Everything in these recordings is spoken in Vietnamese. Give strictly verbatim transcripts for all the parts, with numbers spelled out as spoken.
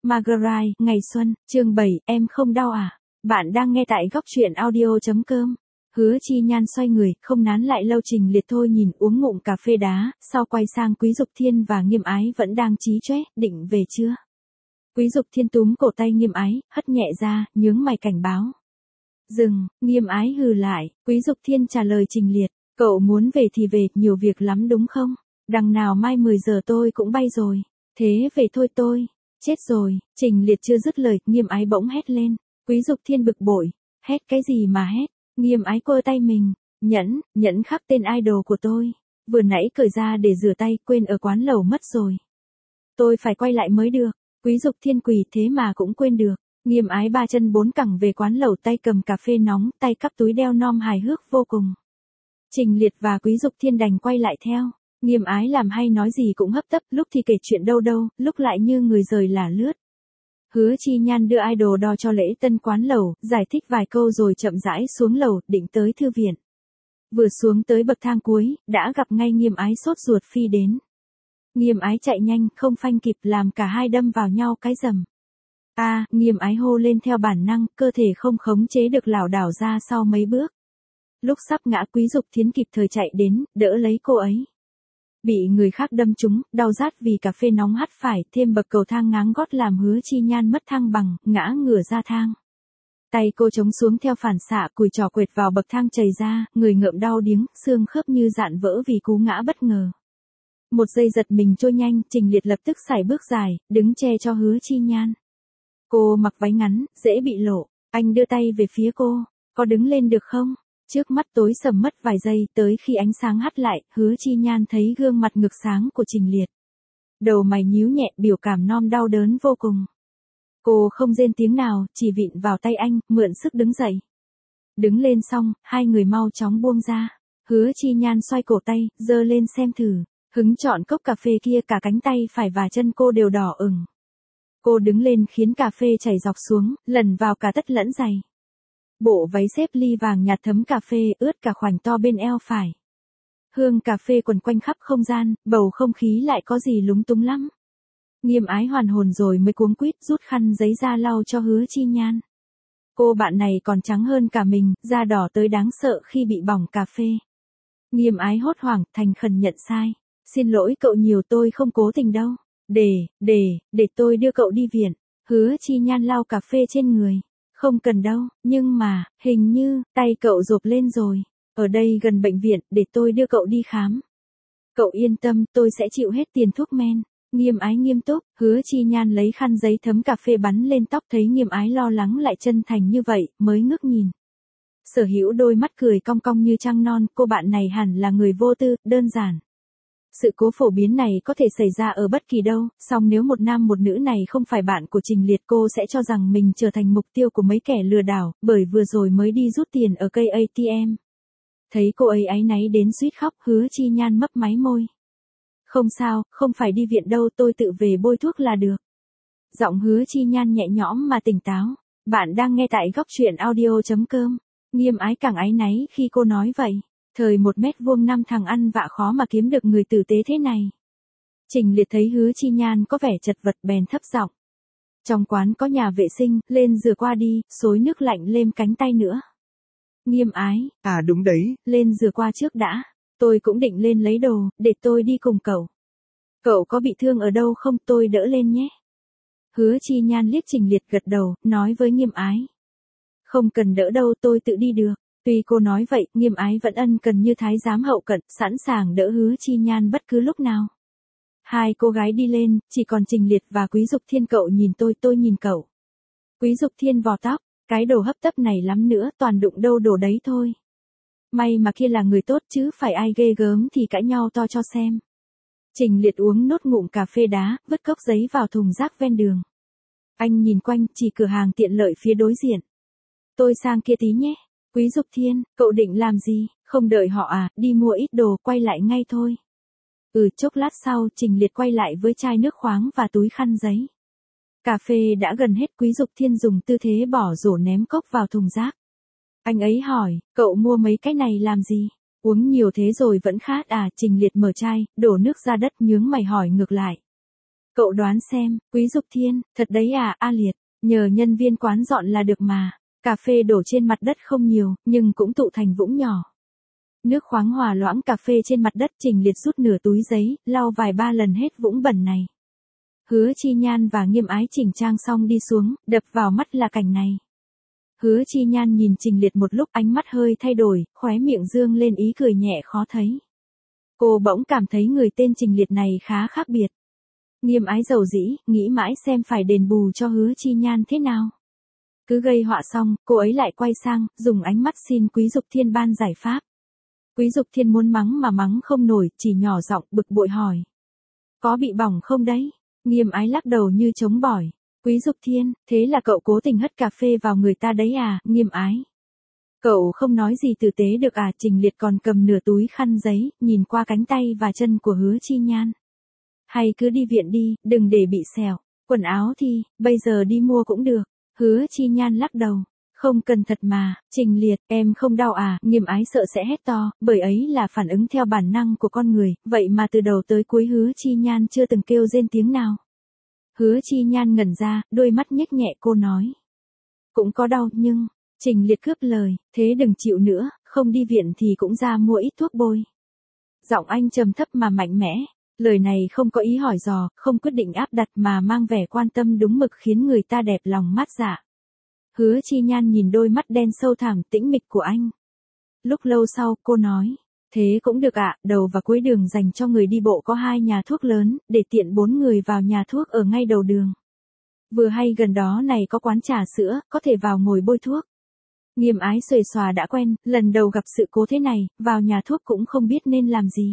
Marguerite, ngày xuân, chương bảy, em không đau à? Bạn đang nghe tại góc truyện audio.com. Hứa Chi Nhan xoay người, không nán lại lâu Trình Liệt thôi nhìn uống ngụm cà phê đá, sau quay sang Quý Dục Thiên và Nghiêm Ái vẫn đang chí chóe, định về chưa? Quý Dục Thiên túm cổ tay Nghiêm Ái, hất nhẹ ra, nhướng mày cảnh báo. Dừng, Nghiêm Ái hừ lại, Quý Dục Thiên trả lời Trình Liệt, cậu muốn về thì về, nhiều việc lắm đúng không? Đằng nào mai mười giờ tôi cũng bay rồi, thế về thôi tôi. Chết rồi, Trình Liệt chưa dứt lời, Nghiêm Ái bỗng hét lên. Quý Dục Thiên bực bội, hét cái gì mà hét? Nghiêm Ái quơ tay mình, nhẫn, nhẫn khắc tên idol của tôi. Vừa nãy cởi ra để rửa tay, quên ở quán lẩu mất rồi. Tôi phải quay lại mới được. Quý Dục Thiên quỳ thế mà cũng quên được. Nghiêm Ái ba chân bốn cẳng về quán lẩu, tay cầm cà phê nóng, tay cắp túi đeo nom hài hước vô cùng. Trình Liệt và Quý Dục Thiên đành quay lại theo. Nghiêm Ái làm hay nói gì cũng hấp tấp, lúc thì kể chuyện đâu đâu, lúc lại như người rời lả lướt. Hứa Chi Nhan đưa idol đo cho lễ tân quán lẩu, giải thích vài câu rồi chậm rãi xuống lầu, định tới thư viện. Vừa xuống tới bậc thang cuối, đã gặp ngay Nghiêm Ái sốt ruột phi đến. Nghiêm Ái chạy nhanh, không phanh kịp, làm cả hai đâm vào nhau cái rầm. A, à, Nghiêm Ái hô lên theo bản năng, cơ thể không khống chế được lảo đảo ra sau mấy bước. Lúc sắp ngã, Quý Dục Thiên kịp thời chạy đến, đỡ lấy cô ấy. Bị người khác đâm trúng, đau rát vì cà phê nóng hắt phải, thêm bậc cầu thang ngáng gót làm Hứa Chi Nhan mất thăng bằng, ngã ngửa ra thang. Tay cô chống xuống theo phản xạ, cùi trỏ quệt vào bậc thang chảy ra, người ngợm đau điếng, xương khớp như dạn vỡ vì cú ngã bất ngờ. Một giây giật mình trôi nhanh, Trình Liệt lập tức sải bước dài, đứng che cho Hứa Chi Nhan. Cô mặc váy ngắn, dễ bị lộ, anh đưa tay về phía cô, có đứng lên được không? Trước mắt tối sầm mất vài giây, tới khi ánh sáng hắt lại, Hứa Chi Nhan thấy gương mặt ngực sáng của Trình Liệt. Đầu mày nhíu nhẹ, biểu cảm non đau đớn vô cùng. Cô không rên tiếng nào, chỉ vịn vào tay anh, mượn sức đứng dậy. Đứng lên xong, hai người mau chóng buông ra. Hứa Chi Nhan xoay cổ tay, giơ lên xem thử. Hứng chọn cốc cà phê kia, cả cánh tay phải và chân cô đều đỏ ửng. Cô đứng lên khiến cà phê chảy dọc xuống, lẩn vào cả tất lẫn giày. Bộ váy xếp ly vàng nhạt thấm cà phê, ướt cả khoảnh to bên eo phải. Hương cà phê quần quanh khắp không gian, bầu không khí lại có gì lúng túng lắm. Nghiêm Ái hoàn hồn rồi mới cuống quýt rút khăn giấy ra lau cho Hứa Chi Nhan. Cô bạn này còn trắng hơn cả mình, da đỏ tới đáng sợ khi bị bỏng cà phê. Nghiêm Ái hốt hoảng, thành khẩn nhận sai. Xin lỗi cậu nhiều, tôi không cố tình đâu. Để, để, để tôi đưa cậu đi viện. Hứa Chi Nhan lau cà phê trên người. Không cần đâu, nhưng mà, hình như, tay cậu rộp lên rồi. Ở đây gần bệnh viện, để tôi đưa cậu đi khám. Cậu yên tâm, tôi sẽ chịu hết tiền thuốc men. Nghiêm Ái nghiêm túc, Hứa Chi Nhan lấy khăn giấy thấm cà phê bắn lên tóc, thấy Nghiêm Ái lo lắng lại chân thành như vậy, mới ngước nhìn. Sở Hữu đôi mắt cười cong cong như trăng non, cô bạn này hẳn là người vô tư, đơn giản. Sự cố phổ biến này có thể xảy ra ở bất kỳ đâu, song nếu một nam một nữ này không phải bạn của Trình Liệt, cô sẽ cho rằng mình trở thành mục tiêu của mấy kẻ lừa đảo, bởi vừa rồi mới đi rút tiền ở cây a tê em. Thấy cô ấy áy náy đến suýt khóc, Hứa Chi Nhan mấp máy môi. Không sao, không phải đi viện đâu, tôi tự về bôi thuốc là được. Giọng Hứa Chi Nhan nhẹ nhõm mà tỉnh táo. Bạn đang nghe tại góc truyện audio.com. Nghiêm Ái càng áy náy khi cô nói vậy. Thời một mét vuông năm thằng ăn vạ khó mà kiếm được người tử tế thế này. Trình Liệt thấy Hứa Chi Nhan có vẻ chật vật bèn thấp giọng. Trong quán có nhà vệ sinh, lên rửa qua đi, xối nước lạnh lêm cánh tay nữa. Nghiêm Ái, à đúng đấy, lên rửa qua trước đã. Tôi cũng định lên lấy đồ, để tôi đi cùng cậu. Cậu có bị thương ở đâu không, tôi đỡ lên nhé. Hứa Chi Nhan liếc Trình Liệt gật đầu, nói với Nghiêm Ái. Không cần đỡ đâu, tôi tự đi được. Tuy cô nói vậy, Nghiêm Ái vẫn ân cần như thái giám hậu cận, sẵn sàng đỡ Hứa Chi Nhan bất cứ lúc nào. Hai cô gái đi lên, chỉ còn Trình Liệt và Quý Dục Thiên, cậu nhìn tôi, tôi nhìn cậu. Quý Dục Thiên vò tóc, cái đồ hấp tấp này lắm nữa, toàn đụng đâu đổ đấy thôi. May mà kia là người tốt chứ phải ai ghê gớm thì cãi nhau to cho xem. Trình Liệt uống nốt ngụm cà phê đá, vứt cốc giấy vào thùng rác ven đường. Anh nhìn quanh, chỉ cửa hàng tiện lợi phía đối diện. Tôi sang kia tí nhé. Quý Dục Thiên, cậu định làm gì, không đợi họ à, đi mua ít đồ, quay lại ngay thôi. Ừ, chốc lát sau, Trình Liệt quay lại với chai nước khoáng và túi khăn giấy. Cà phê đã gần hết, Quý Dục Thiên dùng tư thế bỏ rổ ném cốc vào thùng rác. Anh ấy hỏi, cậu mua mấy cái này làm gì? Uống nhiều thế rồi vẫn khát à? Trình Liệt mở chai, đổ nước ra đất, nhướng mày hỏi ngược lại. Cậu đoán xem, Quý Dục Thiên, thật đấy à, A Liệt, nhờ nhân viên quán dọn là được mà. Cà phê đổ trên mặt đất không nhiều, nhưng cũng tụ thành vũng nhỏ. Nước khoáng hòa loãng cà phê trên mặt đất, Trình Liệt rút nửa túi giấy, lau vài ba lần hết vũng bẩn này. Hứa Chi Nhan và Nghiêm Ái chỉnh trang xong đi xuống, đập vào mắt là cảnh này. Hứa Chi Nhan nhìn Trình Liệt một lúc, ánh mắt hơi thay đổi, khóe miệng dương lên ý cười nhẹ khó thấy. Cô bỗng cảm thấy người tên Trình Liệt này khá khác biệt. Nghiêm Ái dầu dĩ, nghĩ mãi xem phải đền bù cho Hứa Chi Nhan thế nào. Cứ gây họa xong, cô ấy lại quay sang, dùng ánh mắt xin Quý Dục Thiên ban giải pháp. Quý Dục Thiên muốn mắng mà mắng không nổi, chỉ nhỏ giọng bực bội hỏi. Có bị bỏng không đấy? Nghiêm Ái lắc đầu như chống bỏi. Quý Dục Thiên, thế là cậu cố tình hất cà phê vào người ta đấy à, Nghiêm Ái? Cậu không nói gì tử tế được à? Trình Liệt còn cầm nửa túi khăn giấy, nhìn qua cánh tay và chân của Hứa Chi Nhan. Hay cứ đi viện đi, đừng để bị sẹo. Quần áo thì, bây giờ đi mua cũng được. Hứa Chi Nhan lắc đầu. Không cần thật mà, Trình Liệt, em không đau à? Nghiêm Ái sợ sẽ hét to, bởi ấy là phản ứng theo bản năng của con người, vậy mà từ đầu tới cuối Hứa Chi Nhan chưa từng kêu rên tiếng nào. Hứa Chi Nhan ngẩn ra, đôi mắt nhếch nhẹ, cô nói. Cũng có đau, nhưng, Trình Liệt cướp lời, thế đừng chịu nữa, không đi viện thì cũng ra mua ít thuốc bôi. Giọng anh trầm thấp mà mạnh mẽ, lời này không có ý hỏi dò, không quyết định áp đặt mà mang vẻ quan tâm đúng mực khiến người ta đẹp lòng mát dạ. Hứa Chi Nhan nhìn đôi mắt đen sâu thẳm tĩnh mịch của anh. Lúc lâu sau, cô nói. Thế cũng được ạ, đầu và cuối đường dành cho người đi bộ có hai nhà thuốc lớn, để tiện bốn người vào nhà thuốc ở ngay đầu đường. Vừa hay gần đó này có quán trà sữa, có thể vào ngồi bôi thuốc. Nghiêm Ái xuề xòa đã quen, lần đầu gặp sự cố thế này, vào nhà thuốc cũng không biết nên làm gì.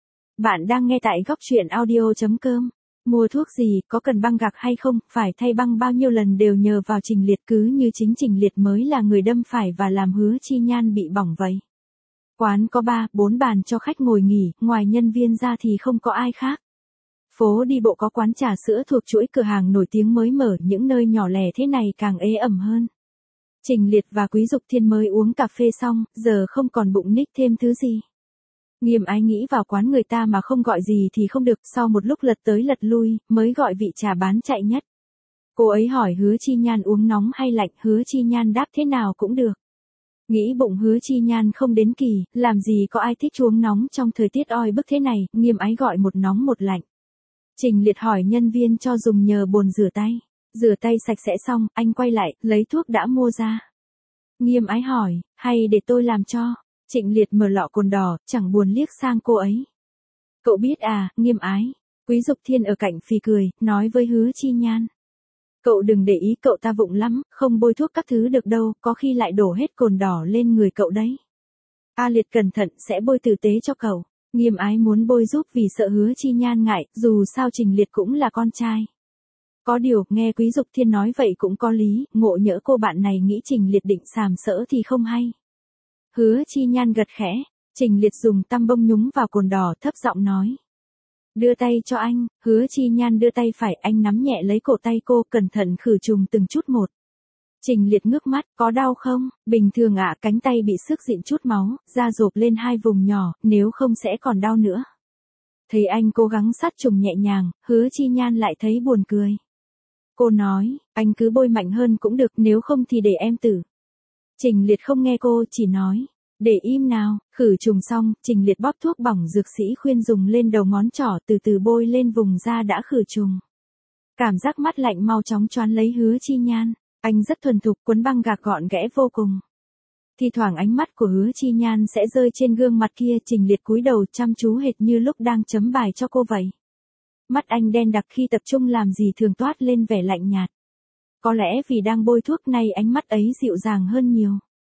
Bạn đang nghe tại góc truyện audio chấm com. Mua thuốc gì, có cần băng gạc hay không, phải thay băng bao nhiêu lần đều nhờ vào Trình Liệt, cứ như chính Trình Liệt mới là người đâm phải và làm Hứa Chi Nhan bị bỏng vậy. Quán có ba, bốn bàn cho khách ngồi nghỉ, ngoài nhân viên ra thì không có ai khác. Phố đi bộ có quán trà sữa thuộc chuỗi cửa hàng nổi tiếng mới mở, những nơi nhỏ lẻ thế này càng ế ẩm hơn. Trình Liệt và Quý Dục Thiên mới uống cà phê xong, giờ không còn bụng ních thêm thứ gì. Nghiêm Ái nghĩ vào quán người ta mà không gọi gì thì không được, sau một lúc lật tới lật lui, mới gọi vị trà bán chạy nhất. Cô ấy hỏi Hứa Chi Nhan uống nóng hay lạnh, Hứa Chi Nhan đáp thế nào cũng được. Nghĩ bụng Hứa Chi Nhan không đến kỳ, làm gì có ai thích uống nóng trong thời tiết oi bức thế này, Nghiêm Ái gọi một nóng một lạnh. Trình Liệt hỏi nhân viên cho dùng nhờ bồn rửa tay. Rửa tay sạch sẽ xong, anh quay lại, lấy thuốc đã mua ra. Nghiêm Ái hỏi, hay để tôi làm cho? Trịnh Liệt mở lọ cồn đỏ, chẳng buồn liếc sang cô ấy. Cậu biết à, Nghiêm Ái. Quý Dục Thiên ở cạnh phì cười, nói với Hứa Chi Nhan. Cậu đừng để ý, cậu ta vụng lắm, không bôi thuốc các thứ được đâu, có khi lại đổ hết cồn đỏ lên người cậu đấy. A Liệt cẩn thận, sẽ bôi tử tế cho cậu. Nghiêm Ái muốn bôi giúp vì sợ Hứa Chi Nhan ngại, dù sao Trình Liệt cũng là con trai. Có điều, nghe Quý Dục Thiên nói vậy cũng có lý, ngộ nhỡ cô bạn này nghĩ Trình Liệt định sàm sỡ thì không hay. Hứa Chi Nhan gật khẽ, Trình Liệt dùng tăm bông nhúng vào cồn đỏ, thấp giọng nói. Đưa tay cho anh. Hứa Chi Nhan đưa tay phải, anh nắm nhẹ lấy cổ tay cô, cẩn thận khử trùng từng chút một. Trình Liệt ngước mắt, có đau không? Bình thường ạ, cánh tay bị xước dịn chút máu, da rộp lên hai vùng nhỏ, nếu không sẽ còn đau nữa. Thấy anh cố gắng sát trùng nhẹ nhàng, Hứa Chi Nhan lại thấy buồn cười. Cô nói, anh cứ bôi mạnh hơn cũng được, nếu không thì để em tử. Trình Liệt không nghe cô, chỉ nói, để im nào. Khử trùng xong, Trình Liệt bóp thuốc bỏng dược sĩ khuyên dùng lên đầu ngón trỏ, từ từ bôi lên vùng da đã khử trùng. Cảm giác mát lạnh mau chóng choán lấy Hứa Chi Nhan. Anh rất thuần thục, quấn băng gạc gọn ghẽ vô cùng. Thi thoảng ánh mắt của Hứa Chi Nhan sẽ rơi trên gương mặt kia, Trình Liệt cúi đầu chăm chú hệt như lúc đang chấm bài cho cô vậy. Mắt anh đen đặc khi tập trung làm gì thường toát lên vẻ lạnh nhạt. Có lẽ vì đang bôi thuốc này ánh mắt ấy dịu dàng hơn nhiều.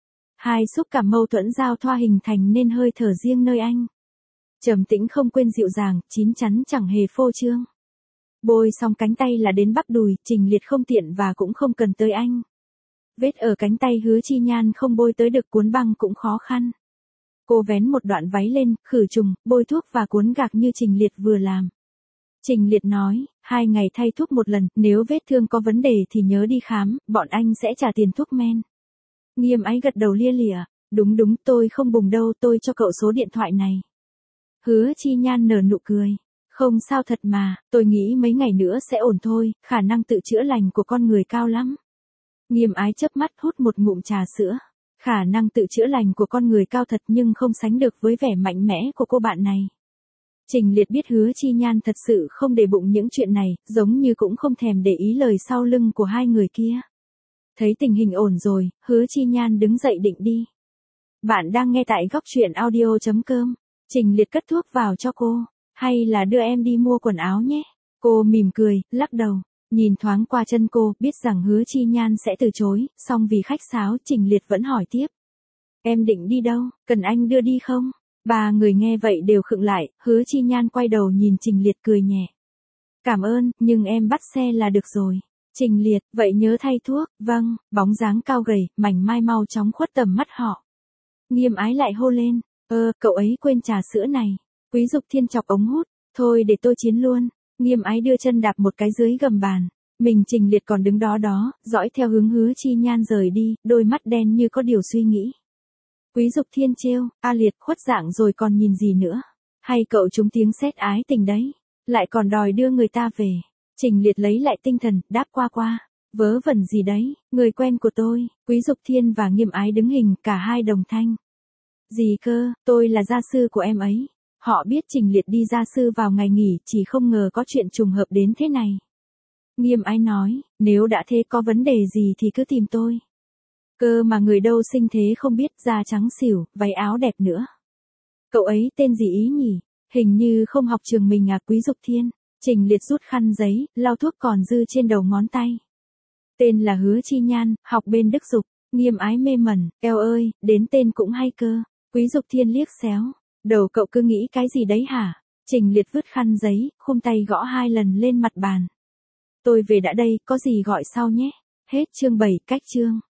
Hai xúc cảm mâu thuẫn giao thoa hình thành nên hơi thở riêng nơi anh. Trầm tĩnh không quên dịu dàng, chín chắn chẳng hề phô trương. Bôi xong cánh tay là đến bắp đùi, Trình Liệt không tiện và cũng không cần tới anh. Vết ở cánh tay Hứa Chi Nhan không bôi tới được, cuốn băng cũng khó khăn. Cô vén một đoạn váy lên, khử trùng, bôi thuốc và cuốn gạc như Trình Liệt vừa làm. Trình Liệt nói, hai ngày thay thuốc một lần, nếu vết thương có vấn đề thì nhớ đi khám, bọn anh sẽ trả tiền thuốc men. Nghiêm Ái gật đầu lia lịa, đúng đúng, tôi không bùng đâu, tôi cho cậu số điện thoại này. Hứa Chi Nhan nở nụ cười, Không sao thật mà, tôi nghĩ mấy ngày nữa sẽ ổn thôi, khả năng tự chữa lành của con người cao lắm. Nghiêm Ái chớp mắt hút một ngụm trà sữa. Khả năng tự chữa lành của con người cao thật nhưng không sánh được với vẻ mạnh mẽ của cô bạn này. Trình Liệt biết Hứa Chi Nhan thật sự không để bụng những chuyện này, giống như cũng không thèm để ý lời sau lưng của hai người kia. Thấy tình hình ổn rồi, Hứa Chi Nhan đứng dậy định đi. Bạn đang nghe tại góc truyện audio chấm com. Trình Liệt cất thuốc vào cho cô. Hay là đưa em đi mua quần áo nhé. Cô mỉm cười, lắc đầu. Nhìn thoáng qua chân cô, biết rằng Hứa Chi Nhan sẽ từ chối, song vì khách sáo, Trình Liệt vẫn hỏi tiếp. Em định đi đâu, cần anh đưa đi không? Ba người nghe vậy đều khựng lại, Hứa Chi Nhan quay đầu nhìn Trình Liệt cười nhẹ. Cảm ơn, nhưng em bắt xe là được rồi. Trình Liệt, vậy nhớ thay thuốc, vâng, bóng dáng cao gầy, mảnh mai mau chóng khuất tầm mắt họ. Nghiêm Ái lại hô lên, ơ, cậu ấy quên trà sữa này. Quý Dục Thiên chọc ống hút, thôi để tôi chiến luôn. Nghiêm Ái đưa chân đạp một cái dưới gầm bàn. Mình Trình Liệt còn đứng đó đó, dõi theo hướng Hứa Chi Nhan rời đi, đôi mắt đen như có điều suy nghĩ. Quý Dục Thiên trêu, A Liệt khuất dạng rồi còn nhìn gì nữa. Hay cậu trúng tiếng sét ái tình đấy. Lại còn đòi đưa người ta về. Trình Liệt lấy lại tinh thần, đáp qua qua. Vớ vẩn gì đấy, người quen của tôi. Quý Dục Thiên và Nghiêm Ái đứng hình, cả hai đồng thanh. Gì cơ, tôi là gia sư của em ấy. Họ biết Trình Liệt đi gia sư vào ngày nghỉ, chỉ không ngờ có chuyện trùng hợp đến thế này. Nghiêm Ái nói, nếu đã thế có vấn đề gì thì cứ tìm tôi. Cơ mà người đâu sinh thế không biết, da trắng xỉu, váy áo đẹp nữa. Cậu ấy tên gì ý nhỉ? Hình như không học trường mình à. Quý Dục Thiên. Trình Liệt rút khăn giấy, lau thuốc còn dư trên đầu ngón tay. Tên là Hứa Chi Nhan, học bên Đức Dục. Nghiêm Ái mê mẩn, eo ơi, đến tên cũng hay cơ. Quý Dục Thiên liếc xéo. Đầu cậu cứ nghĩ cái gì đấy hả? Trình Liệt vứt khăn giấy, khum tay gõ hai lần lên mặt bàn. Tôi về đã đây, có gì gọi sau nhé. Hết chương bảy, cách chương.